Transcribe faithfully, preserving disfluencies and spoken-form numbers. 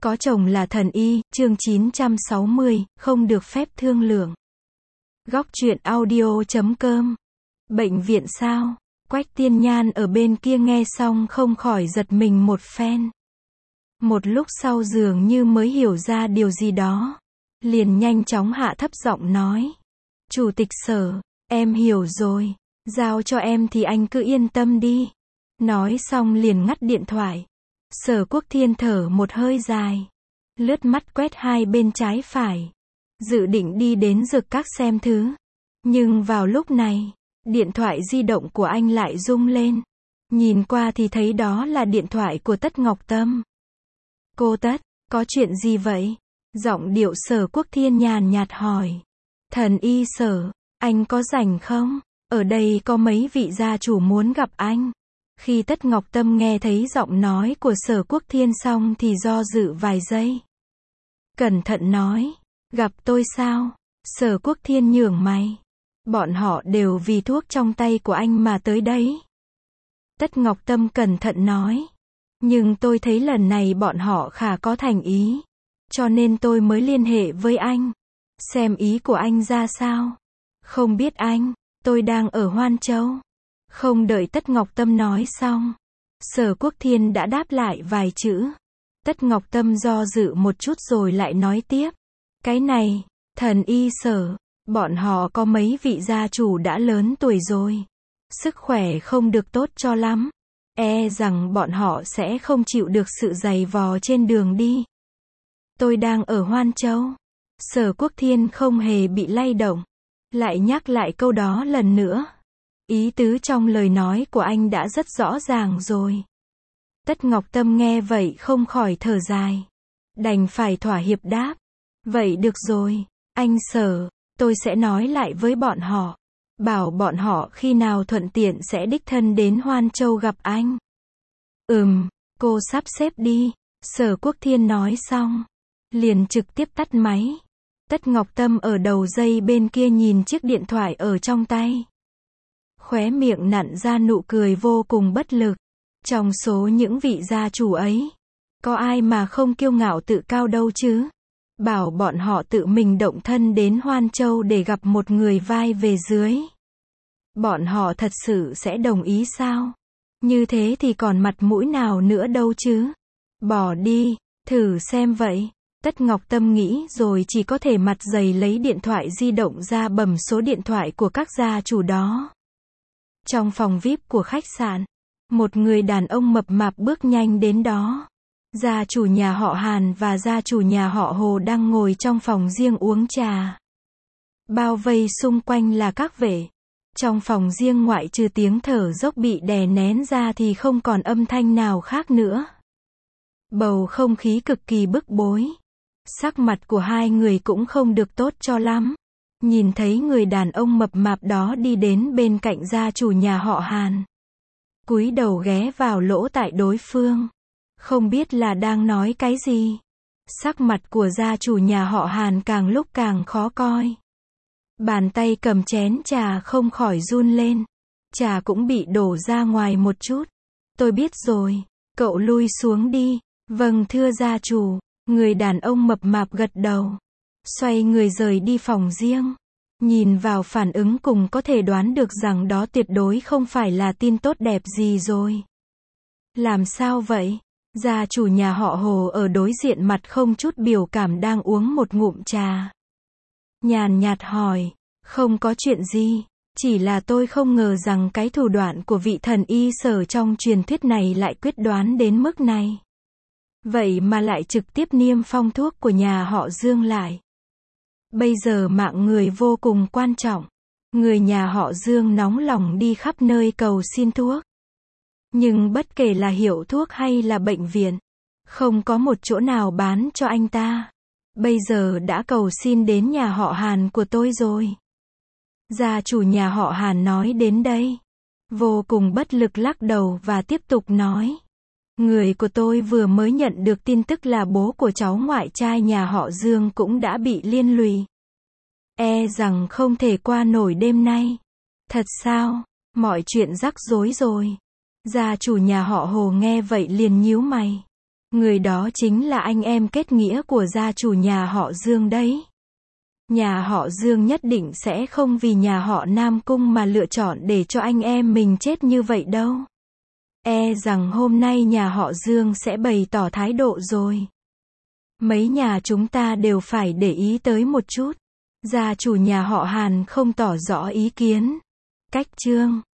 Có chồng là thần y, chương chín trăm sáu mươi, không được phép thương lượng. Góc truyện audio chấm com. Bệnh viện sao? Quách Tiên Nhan ở bên kia nghe xong không khỏi giật mình một phen. Một lúc sau dường như mới hiểu ra điều gì đó. Liền nhanh chóng hạ thấp giọng nói. Chủ tịch Sở, em hiểu rồi. Giao cho em thì anh cứ yên tâm đi. Nói xong liền ngắt điện thoại. Sở Quốc Thiên thở một hơi dài. Lướt mắt quét hai bên trái phải. Dự định đi đến Dược Các xem thứ. Nhưng vào lúc này, điện thoại di động của anh lại rung lên. Nhìn qua thì thấy đó là điện thoại của Tất Ngọc Tâm. Cô Tất, có chuyện gì vậy? Giọng điệu Sở Quốc Thiên nhàn nhạt hỏi. Thần y Sở, anh có rảnh không? Ở đây có mấy vị gia chủ muốn gặp anh. Khi Tất Ngọc Tâm nghe thấy giọng nói của Sở Quốc Thiên xong thì do dự vài giây. Cẩn thận nói, gặp tôi sao? Sở Quốc Thiên nhướng mày. Bọn họ đều vì thuốc trong tay của anh mà tới đấy. Tất Ngọc Tâm cẩn thận nói. Nhưng tôi thấy lần này bọn họ khá có thành ý. Cho nên tôi mới liên hệ với anh. Xem ý của anh ra sao? Không biết anh, tôi đang ở Hoan Châu. Không đợi Tất Ngọc Tâm nói xong. Sở Quốc Thiên đã đáp lại vài chữ. Tất Ngọc Tâm do dự một chút rồi lại nói tiếp. Cái này, thần y Sở, bọn họ có mấy vị gia chủ đã lớn tuổi rồi. Sức khỏe không được tốt cho lắm. E rằng bọn họ sẽ không chịu được sự giày vò trên đường đi. Tôi đang ở Hoan Châu. Sở Quốc Thiên không hề bị lay động. Lại nhắc lại câu đó lần nữa. Ý tứ trong lời nói của anh đã rất rõ ràng rồi. Tất Ngọc Tâm nghe vậy không khỏi thở dài. Đành phải thỏa hiệp đáp. Vậy được rồi, anh Sở, tôi sẽ nói lại với bọn họ. Bảo bọn họ khi nào thuận tiện sẽ đích thân đến Hoan Châu gặp anh. Ừm, cô sắp xếp đi. Sở Quốc Thiên nói xong. Liền trực tiếp tắt máy. Tất Ngọc Tâm ở đầu dây bên kia nhìn chiếc điện thoại ở trong tay. Khóe miệng nặn ra nụ cười vô cùng bất lực. Trong số những vị gia chủ ấy, có ai mà không kiêu ngạo tự cao đâu chứ? Bảo bọn họ tự mình động thân đến Hoan Châu để gặp một người vai về dưới. Bọn họ thật sự sẽ đồng ý sao? Như thế thì còn mặt mũi nào nữa đâu chứ? Bỏ đi, thử xem vậy. Tất Ngọc Tâm nghĩ rồi chỉ có thể mặt dày lấy điện thoại di động ra bấm số điện thoại của các gia chủ đó. Trong phòng vi ai pi của khách sạn, một người đàn ông mập mạp bước nhanh đến đó. Gia chủ nhà họ Hàn và gia chủ nhà họ Hồ đang ngồi trong phòng riêng uống trà. Bao vây xung quanh là các vệ. Trong phòng riêng ngoại trừ tiếng thở dốc bị đè nén ra thì không còn âm thanh nào khác nữa. Bầu không khí cực kỳ bức bối. Sắc mặt của hai người cũng không được tốt cho lắm. Nhìn thấy người đàn ông mập mạp đó đi đến bên cạnh gia chủ nhà họ Hàn. Cúi đầu ghé vào lỗ tai đối phương. Không biết là đang nói cái gì. Sắc mặt của gia chủ nhà họ Hàn càng lúc càng khó coi. Bàn tay cầm chén trà không khỏi run lên. Trà cũng bị đổ ra ngoài một chút. Tôi biết rồi, cậu lui xuống đi. Vâng thưa gia chủ. Người đàn ông mập mạp gật đầu. Xoay người rời đi phòng riêng. Nhìn vào phản ứng cùng có thể đoán được rằng đó tuyệt đối không phải là tin tốt đẹp gì rồi. Làm sao vậy? Gia chủ nhà họ Hồ ở đối diện mặt không chút biểu cảm đang uống một ngụm trà. Nhàn nhạt hỏi, không có chuyện gì, chỉ là tôi không ngờ rằng cái thủ đoạn của vị thần y Sở trong truyền thuyết này lại quyết đoán đến mức này. Vậy mà lại trực tiếp niêm phong thuốc của nhà họ Dương lại. Bây giờ mạng người vô cùng quan trọng. Người nhà họ Dương nóng lòng đi khắp nơi cầu xin thuốc. Nhưng bất kể là hiệu thuốc hay là bệnh viện, không có một chỗ nào bán cho anh ta. Bây giờ đã cầu xin đến nhà họ Hàn của tôi rồi. Gia chủ nhà họ Hàn nói đến đây. Vô cùng bất lực lắc đầu và tiếp tục nói. Người của tôi vừa mới nhận được tin tức là bố của cháu ngoại trai nhà họ Dương cũng đã bị liên lụy. E rằng không thể qua nổi đêm nay. Thật sao? Mọi chuyện rắc rối rồi. Gia chủ nhà họ Hồ nghe vậy liền nhíu mày. Người đó chính là anh em kết nghĩa của gia chủ nhà họ Dương đấy. Nhà họ Dương nhất định sẽ không vì nhà họ Nam Cung mà lựa chọn để cho anh em mình chết như vậy đâu. E rằng hôm nay nhà họ Dương sẽ bày tỏ thái độ rồi. Mấy nhà chúng ta đều phải để ý tới một chút. Gia chủ nhà họ Hàn không tỏ rõ ý kiến. Cách chương